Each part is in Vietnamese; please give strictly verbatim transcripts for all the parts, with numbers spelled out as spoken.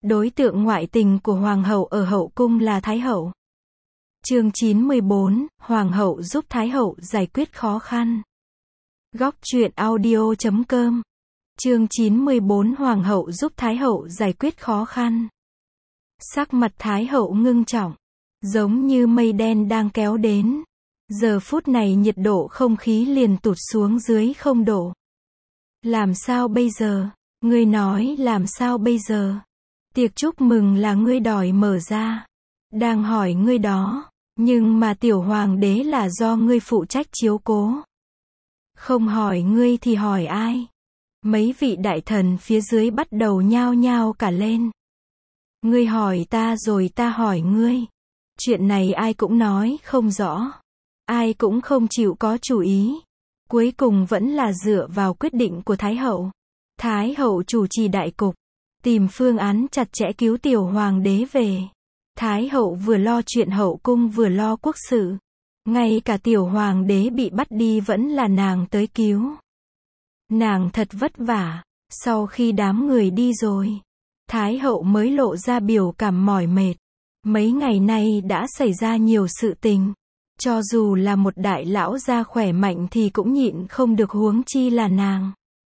Đối tượng ngoại tình của Hoàng hậu ở hậu cung là Thái hậu. Chương chín mươi bốn, Hoàng hậu giúp Thái hậu giải quyết khó khăn. Góc truyện audio chấm com. Chương chín mươi bốn, Hoàng hậu giúp Thái hậu giải quyết khó khăn. Sắc mặt Thái hậu ngưng trọng, giống như mây đen đang kéo đến. Giờ phút này nhiệt độ không khí liền tụt xuống dưới không độ. Làm sao bây giờ? Ngươi nói làm sao bây giờ? Tiệc chúc mừng là ngươi đòi mở ra. Đang hỏi ngươi đó, nhưng mà tiểu hoàng đế là do ngươi phụ trách chiếu cố. Không hỏi ngươi thì hỏi ai? Mấy vị đại thần phía dưới bắt đầu nhao nhao cả lên. Ngươi hỏi ta rồi ta hỏi ngươi. Chuyện này ai cũng nói không rõ. Ai cũng không chịu có chủ ý. Cuối cùng vẫn là dựa vào quyết định của Thái hậu. Thái hậu chủ trì đại cục, tìm phương án chặt chẽ cứu tiểu hoàng đế về. Thái hậu vừa lo chuyện hậu cung vừa lo quốc sự. Ngay cả tiểu hoàng đế bị bắt đi vẫn là nàng tới cứu. Nàng thật vất vả. Sau khi đám người đi rồi, Thái hậu mới lộ ra biểu cảm mỏi mệt. Mấy ngày nay đã xảy ra nhiều sự tình. Cho dù là một đại lão gia khỏe mạnh thì cũng nhịn không được, huống chi là nàng.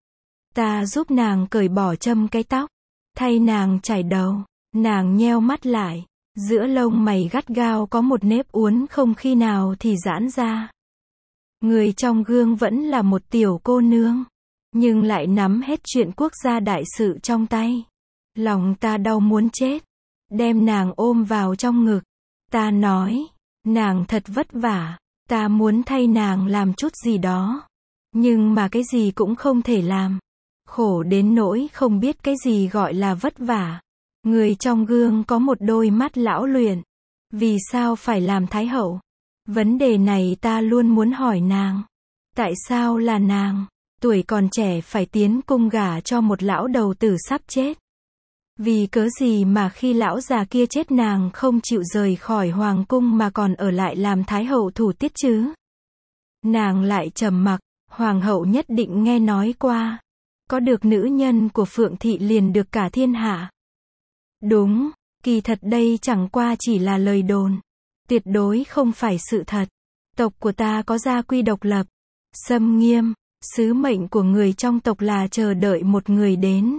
Ta giúp nàng cởi bỏ châm cái tóc, thay nàng chải đầu. Nàng nheo mắt lại, giữa lông mày gắt gao có một nếp uốn không khi nào thì giãn ra. Người trong gương vẫn là một tiểu cô nương, nhưng lại nắm hết chuyện quốc gia đại sự trong tay. Lòng ta đau muốn chết, đem nàng ôm vào trong ngực. Ta nói, nàng thật vất vả, ta muốn thay nàng làm chút gì đó. Nhưng mà cái gì cũng không thể làm. Khổ đến nỗi không biết cái gì gọi là vất vả. Người trong gương có một đôi mắt lão luyện. Vì sao phải làm thái hậu? Vấn đề này ta luôn muốn hỏi nàng. Tại sao là nàng, tuổi còn trẻ phải tiến cung gả cho một lão đầu tử sắp chết? Vì cớ gì mà khi lão già kia chết nàng không chịu rời khỏi hoàng cung mà còn ở lại làm thái hậu thủ tiết chứ? Nàng lại trầm mặc. Hoàng hậu nhất định nghe nói qua. Có được nữ nhân của Phượng thị liền được cả thiên hạ. Đúng, kỳ thật đây chẳng qua chỉ là lời đồn. Tuyệt đối không phải sự thật. Tộc của ta có gia quy độc lập, xâm nghiêm. Sứ mệnh của người trong tộc là chờ đợi một người đến.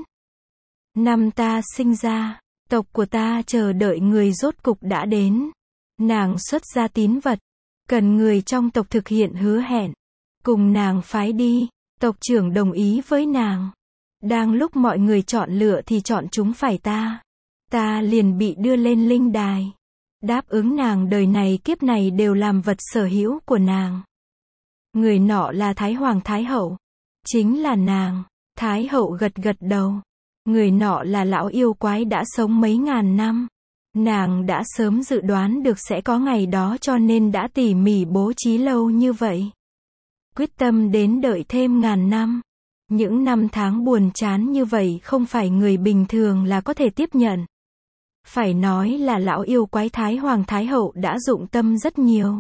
Năm ta sinh ra, tộc của ta chờ đợi người rốt cục đã đến. Nàng xuất ra tín vật, cần người trong tộc thực hiện hứa hẹn. Cùng nàng phái đi, tộc trưởng đồng ý với nàng. Đang lúc mọi người chọn lựa thì chọn chúng phải ta. Ta liền bị đưa lên linh đài. Đáp ứng nàng đời này kiếp này đều làm vật sở hữu của nàng. Người nọ là Thái Hoàng Thái hậu. Chính là nàng. Thái hậu gật gật đầu. Người nọ là lão yêu quái đã sống mấy ngàn năm. Nàng đã sớm dự đoán được sẽ có ngày đó cho nên đã tỉ mỉ bố trí lâu như vậy. Quyết tâm đến đợi thêm ngàn năm. Những năm tháng buồn chán như vậy không phải người bình thường là có thể tiếp nhận. Phải nói là lão yêu quái Thái Hoàng Thái hậu đã dụng tâm rất nhiều.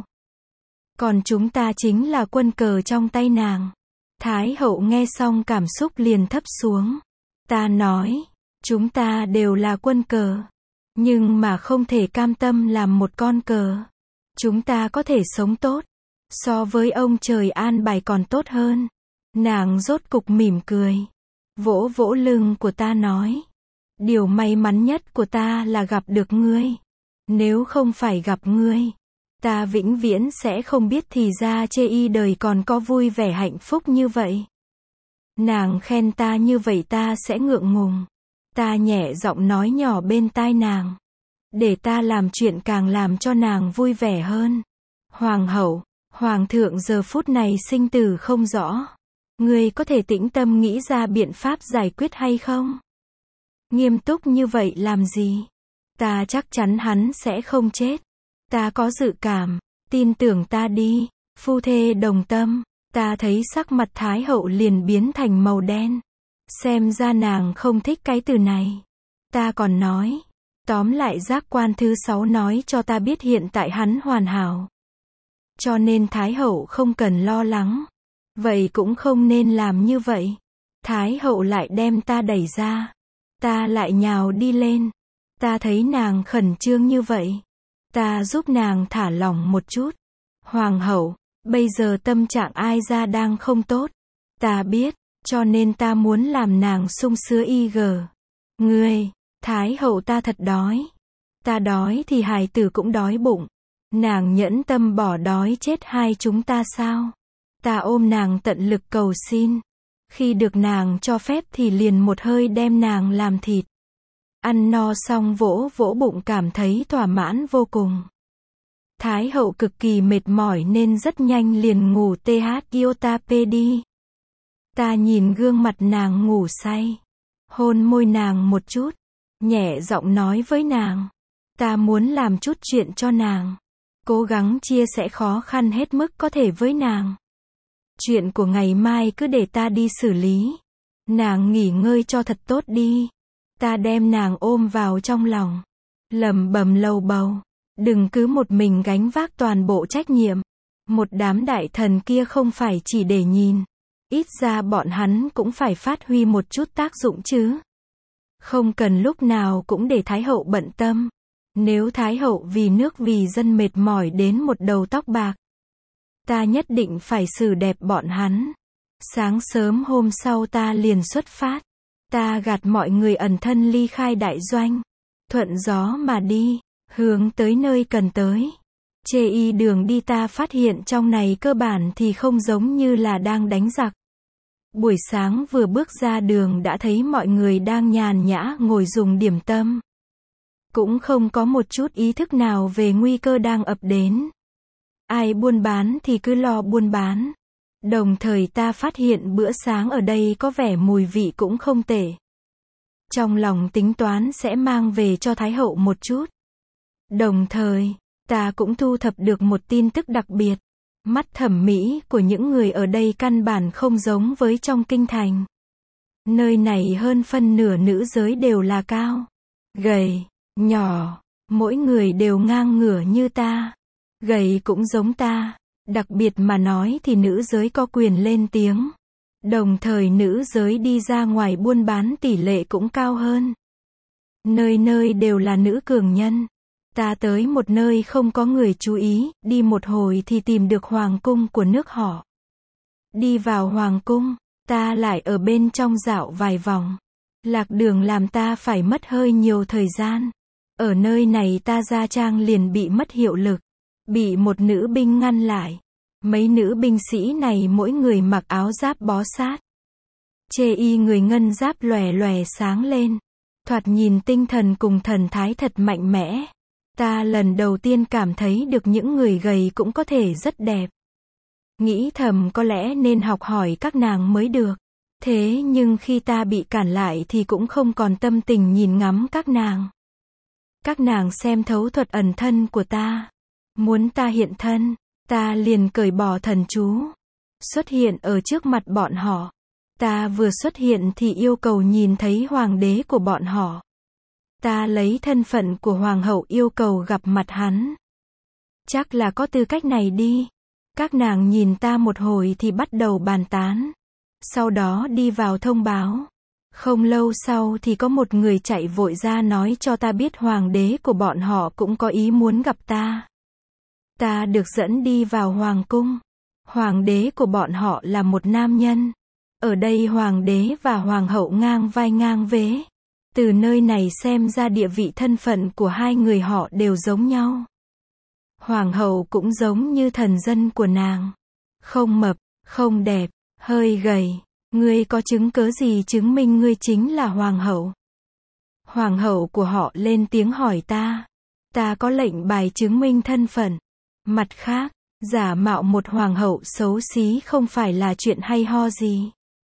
Còn chúng ta chính là quân cờ trong tay nàng. Thái hậu nghe xong cảm xúc liền thấp xuống. Ta nói, chúng ta đều là quân cờ. Nhưng mà không thể cam tâm làm một con cờ. Chúng ta có thể sống tốt. So với ông trời an bài còn tốt hơn. Nàng rốt cục mỉm cười. Vỗ vỗ lưng của ta nói. Điều may mắn nhất của ta là gặp được ngươi. Nếu không phải gặp ngươi, ta vĩnh viễn sẽ không biết thì ra chê y đời còn có vui vẻ hạnh phúc như vậy. Nàng khen ta như vậy ta sẽ ngượng ngùng. Ta nhẹ giọng nói nhỏ bên tai nàng. Để ta làm chuyện càng làm cho nàng vui vẻ hơn. Hoàng hậu, hoàng thượng giờ phút này sinh tử không rõ. Ngươi có thể tĩnh tâm nghĩ ra biện pháp giải quyết hay không? Nghiêm túc như vậy làm gì? Ta chắc chắn hắn sẽ không chết. Ta có dự cảm, tin tưởng ta đi. Phu thê đồng tâm. Ta thấy sắc mặt Thái hậu liền biến thành màu đen. Xem ra nàng không thích cái từ này. Ta còn nói. Tóm lại giác quan thứ sáu nói cho ta biết hiện tại hắn hoàn hảo. Cho nên Thái hậu không cần lo lắng. Vậy cũng không nên làm như vậy. Thái hậu lại đem ta đẩy ra. Ta lại nhào đi lên. Ta thấy nàng khẩn trương như vậy. Ta giúp nàng thả lỏng một chút. Hoàng hậu, bây giờ tâm trạng ai ra đang không tốt. Ta biết, cho nên ta muốn làm nàng sung sướng y gờ. Ngươi, Thái hậu ta thật đói. Ta đói thì hài tử cũng đói bụng. Nàng nhẫn tâm bỏ đói chết hai chúng ta sao? Ta ôm nàng tận lực cầu xin. Khi được nàng cho phép thì liền một hơi đem nàng làm thịt. Ăn no xong vỗ vỗ bụng cảm thấy thỏa mãn vô cùng. Thái hậu cực kỳ mệt mỏi nên rất nhanh liền ngủ tê hát iota pê đi. Ta nhìn gương mặt nàng ngủ say. Hôn môi nàng một chút. Nhẹ giọng nói với nàng. Ta muốn làm chút chuyện cho nàng. Cố gắng chia sẻ khó khăn hết mức có thể với nàng. Chuyện của ngày mai cứ để ta đi xử lý. Nàng nghỉ ngơi cho thật tốt đi. Ta đem nàng ôm vào trong lòng. Lẩm bẩm lầu bầu. Đừng cứ một mình gánh vác toàn bộ trách nhiệm. Một đám đại thần kia không phải chỉ để nhìn. Ít ra bọn hắn cũng phải phát huy một chút tác dụng chứ. Không cần lúc nào cũng để Thái hậu bận tâm. Nếu Thái hậu vì nước vì dân mệt mỏi đến một đầu tóc bạc. Ta nhất định phải xử đẹp bọn hắn. Sáng sớm hôm sau ta liền xuất phát. Ta gạt mọi người ẩn thân ly khai đại doanh. Thuận gió mà đi. Hướng tới nơi cần tới. Chê y đường đi ta phát hiện trong này cơ bản thì không giống như là đang đánh giặc. Buổi sáng vừa bước ra đường đã thấy mọi người đang nhàn nhã ngồi dùng điểm tâm. Cũng không có một chút ý thức nào về nguy cơ đang ập đến. Ai buôn bán thì cứ lo buôn bán. Đồng thời ta phát hiện bữa sáng ở đây có vẻ mùi vị cũng không tệ. Trong lòng tính toán sẽ mang về cho Thái hậu một chút. Đồng thời, ta cũng thu thập được một tin tức đặc biệt. Mắt thẩm mỹ của những người ở đây căn bản không giống với trong kinh thành. Nơi này hơn phân nửa nữ giới đều là cao, gầy, nhỏ, mỗi người đều ngang ngửa như ta. Gầy cũng giống ta. Đặc biệt mà nói thì nữ giới có quyền lên tiếng. Đồng thời nữ giới đi ra ngoài buôn bán tỷ lệ cũng cao hơn. Nơi nơi đều là nữ cường nhân. Ta tới một nơi không có người chú ý, đi một hồi thì tìm được hoàng cung của nước họ. Đi vào hoàng cung, ta lại ở bên trong dạo vài vòng. Lạc đường làm ta phải mất hơi nhiều thời gian. Ở nơi này ta ra trang liền bị mất hiệu lực. Bị một nữ binh ngăn lại. Mấy nữ binh sĩ này mỗi người mặc áo giáp bó sát. Chê y người ngân giáp lòe lòe sáng lên. Thoạt nhìn tinh thần cùng thần thái thật mạnh mẽ. Ta lần đầu tiên cảm thấy được những người gầy cũng có thể rất đẹp. Nghĩ thầm có lẽ nên học hỏi các nàng mới được. Thế nhưng khi ta bị cản lại thì cũng không còn tâm tình nhìn ngắm các nàng. Các nàng xem thấu thuật ẩn thân của ta. Muốn ta hiện thân, ta liền cởi bỏ thần chú. Xuất hiện ở trước mặt bọn họ. Ta vừa xuất hiện thì yêu cầu nhìn thấy hoàng đế của bọn họ. Ta lấy thân phận của hoàng hậu yêu cầu gặp mặt hắn. Chắc là có tư cách này đi. Các nàng nhìn ta một hồi thì bắt đầu bàn tán. Sau đó đi vào thông báo. Không lâu sau thì có một người chạy vội ra nói cho ta biết hoàng đế của bọn họ cũng có ý muốn gặp ta. Ta được dẫn đi vào hoàng cung. Hoàng đế của bọn họ là một nam nhân. Ở đây hoàng đế và hoàng hậu ngang vai ngang vế. Từ nơi này xem ra địa vị thân phận của hai người họ đều giống nhau. Hoàng hậu cũng giống như thần dân của nàng. Không mập, không đẹp, hơi gầy. Ngươi có chứng cớ gì chứng minh ngươi chính là hoàng hậu? Hoàng hậu của họ lên tiếng hỏi ta. Ta có lệnh bài chứng minh thân phận. Mặt khác, giả mạo một hoàng hậu xấu xí không phải là chuyện hay ho gì.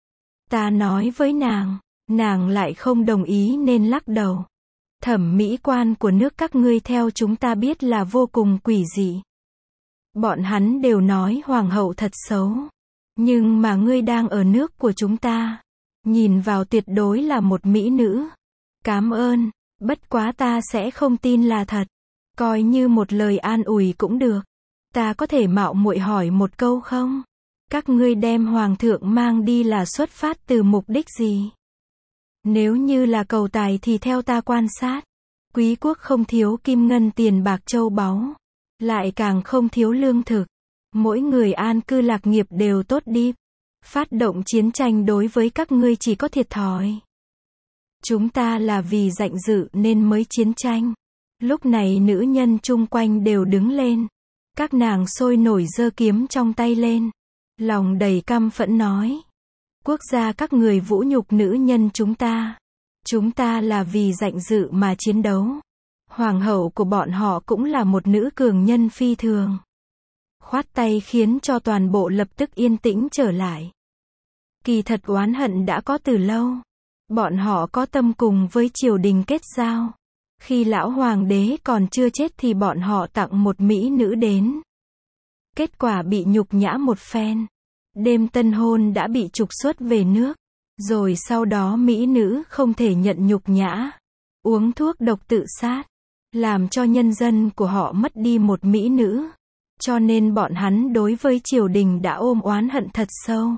Ta nói với nàng, nàng lại không đồng ý nên lắc đầu. Thẩm mỹ quan của nước các ngươi theo chúng ta biết là vô cùng quỷ dị. Bọn hắn đều nói hoàng hậu thật xấu. Nhưng mà ngươi đang ở nước của chúng ta. Nhìn vào tuyệt đối là một mỹ nữ. Cám ơn, bất quá ta sẽ không tin là thật. Coi như một lời an ủi cũng được. Ta có thể mạo muội hỏi một câu không? Các ngươi đem hoàng thượng mang đi là xuất phát từ mục đích gì? Nếu như là cầu tài thì theo ta quan sát. Quý quốc không thiếu kim ngân tiền bạc châu báu, lại càng không thiếu lương thực. Mỗi người an cư lạc nghiệp đều tốt đi. Phát động chiến tranh đối với các ngươi chỉ có thiệt thòi. Chúng ta là vì rảnh rự nên mới chiến tranh. Lúc này nữ nhân chung quanh đều đứng lên. Các nàng sôi nổi giơ kiếm trong tay lên. Lòng đầy căm phẫn nói. Quốc gia các người vũ nhục nữ nhân chúng ta. Chúng ta là vì rảnh rự mà chiến đấu. Hoàng hậu của bọn họ cũng là một nữ cường nhân phi thường. Khoát tay khiến cho toàn bộ lập tức yên tĩnh trở lại. Kỳ thật oán hận đã có từ lâu. Bọn họ có tâm cùng với triều đình kết giao. Khi lão hoàng đế còn chưa chết thì bọn họ tặng một mỹ nữ đến. Kết quả bị nhục nhã một phen. Đêm tân hôn đã bị trục xuất về nước. Rồi sau đó mỹ nữ không thể nhận nhục nhã. Uống thuốc độc tự sát. Làm cho nhân dân của họ mất đi một mỹ nữ. Cho nên bọn hắn đối với triều đình đã ôm oán hận thật sâu.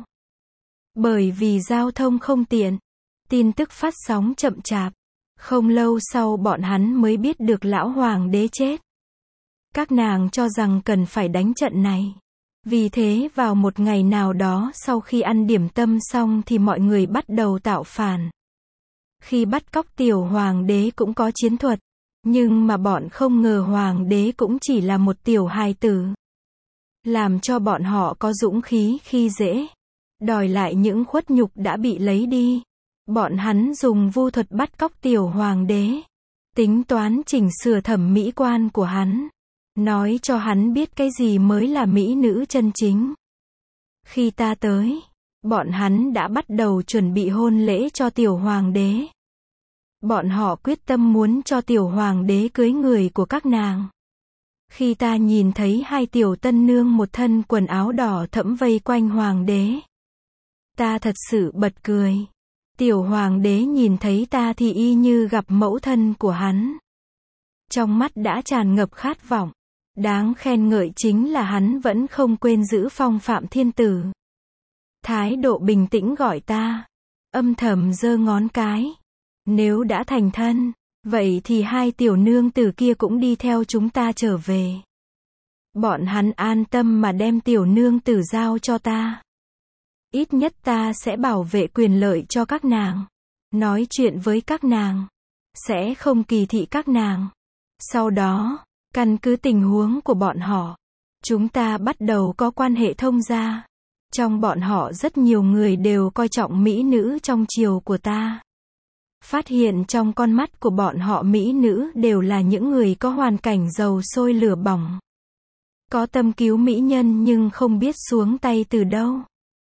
Bởi vì giao thông không tiện. Tin tức phát sóng chậm chạp. Không lâu sau bọn hắn mới biết được lão hoàng đế chết. Các nàng cho rằng cần phải đánh trận này. Vì thế vào một ngày nào đó sau khi ăn điểm tâm xong thì mọi người bắt đầu tạo phản. Khi bắt cóc tiểu hoàng đế cũng có chiến thuật. Nhưng mà bọn không ngờ hoàng đế cũng chỉ là một tiểu hài tử. Làm cho bọn họ có dũng khí khi dễ. Đòi lại những khuất nhục đã bị lấy đi. Bọn hắn dùng vu thuật bắt cóc tiểu hoàng đế. Tính toán chỉnh sửa thẩm mỹ quan của hắn. Nói cho hắn biết cái gì mới là mỹ nữ chân chính. Khi ta tới, bọn hắn đã bắt đầu chuẩn bị hôn lễ cho tiểu hoàng đế. Bọn họ quyết tâm muốn cho tiểu hoàng đế cưới người của các nàng. Khi ta nhìn thấy hai tiểu tân nương một thân quần áo đỏ thẫm vây quanh hoàng đế. Ta thật sự bật cười. Tiểu hoàng đế nhìn thấy ta thì y như gặp mẫu thân của hắn. Trong mắt đã tràn ngập khát vọng. Đáng khen ngợi chính là hắn vẫn không quên giữ phong phạm thiên tử. Thái độ bình tĩnh gọi ta. Âm thầm giơ ngón cái. Nếu đã thành thân, vậy thì hai tiểu nương tử kia cũng đi theo chúng ta trở về. Bọn hắn an tâm mà đem tiểu nương tử giao cho ta. Ít nhất ta sẽ bảo vệ quyền lợi cho các nàng. Nói chuyện với các nàng. Sẽ không kỳ thị các nàng. Sau đó, căn cứ tình huống của bọn họ, chúng ta bắt đầu có quan hệ thông gia. Trong bọn họ rất nhiều người đều coi trọng mỹ nữ trong triều của ta. Phát hiện trong con mắt của bọn họ mỹ nữ đều là những người có hoàn cảnh dầu sôi lửa bỏng. Có tâm cứu mỹ nhân nhưng không biết xuống tay từ đâu.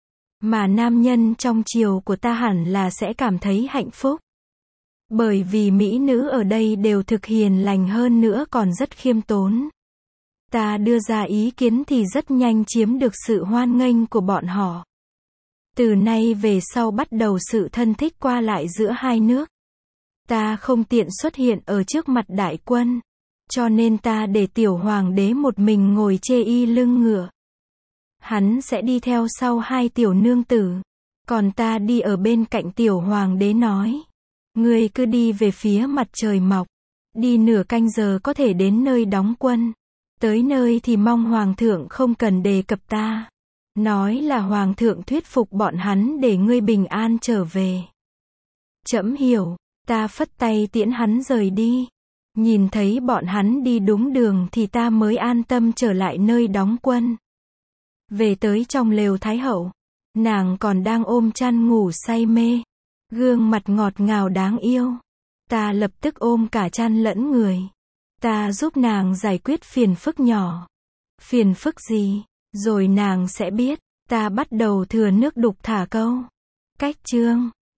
Mà nam nhân trong triều của ta hẳn là sẽ cảm thấy hạnh phúc. Bởi vì mỹ nữ ở đây đều thực hiền lành hơn nữa còn rất khiêm tốn. Ta đưa ra ý kiến thì rất nhanh chiếm được sự hoan nghênh của bọn họ. Từ nay về sau bắt đầu sự thân thích qua lại giữa hai nước. Ta không tiện xuất hiện ở trước mặt đại quân. Cho nên ta để tiểu hoàng đế một mình ngồi chê y lưng ngựa. Hắn sẽ đi theo sau hai tiểu nương tử. Còn ta đi ở bên cạnh tiểu hoàng đế nói. Ngươi cứ đi về phía mặt trời mọc. Đi nửa canh giờ có thể đến nơi đóng quân. Tới nơi thì mong hoàng thượng không cần đề cập ta. Nói là hoàng thượng thuyết phục bọn hắn để ngươi bình an trở về. Trẫm hiểu, ta phất tay tiễn hắn rời đi. Nhìn thấy bọn hắn đi đúng đường thì ta mới an tâm trở lại nơi đóng quân. Về tới trong lều Thái hậu, nàng còn đang ôm chăn ngủ say mê. Gương mặt ngọt ngào đáng yêu. Ta lập tức ôm cả chăn lẫn người. Ta giúp nàng giải quyết phiền phức nhỏ. Phiền phức gì? Rồi nàng sẽ biết. Ta bắt đầu thừa nước đục thả câu. Cách chương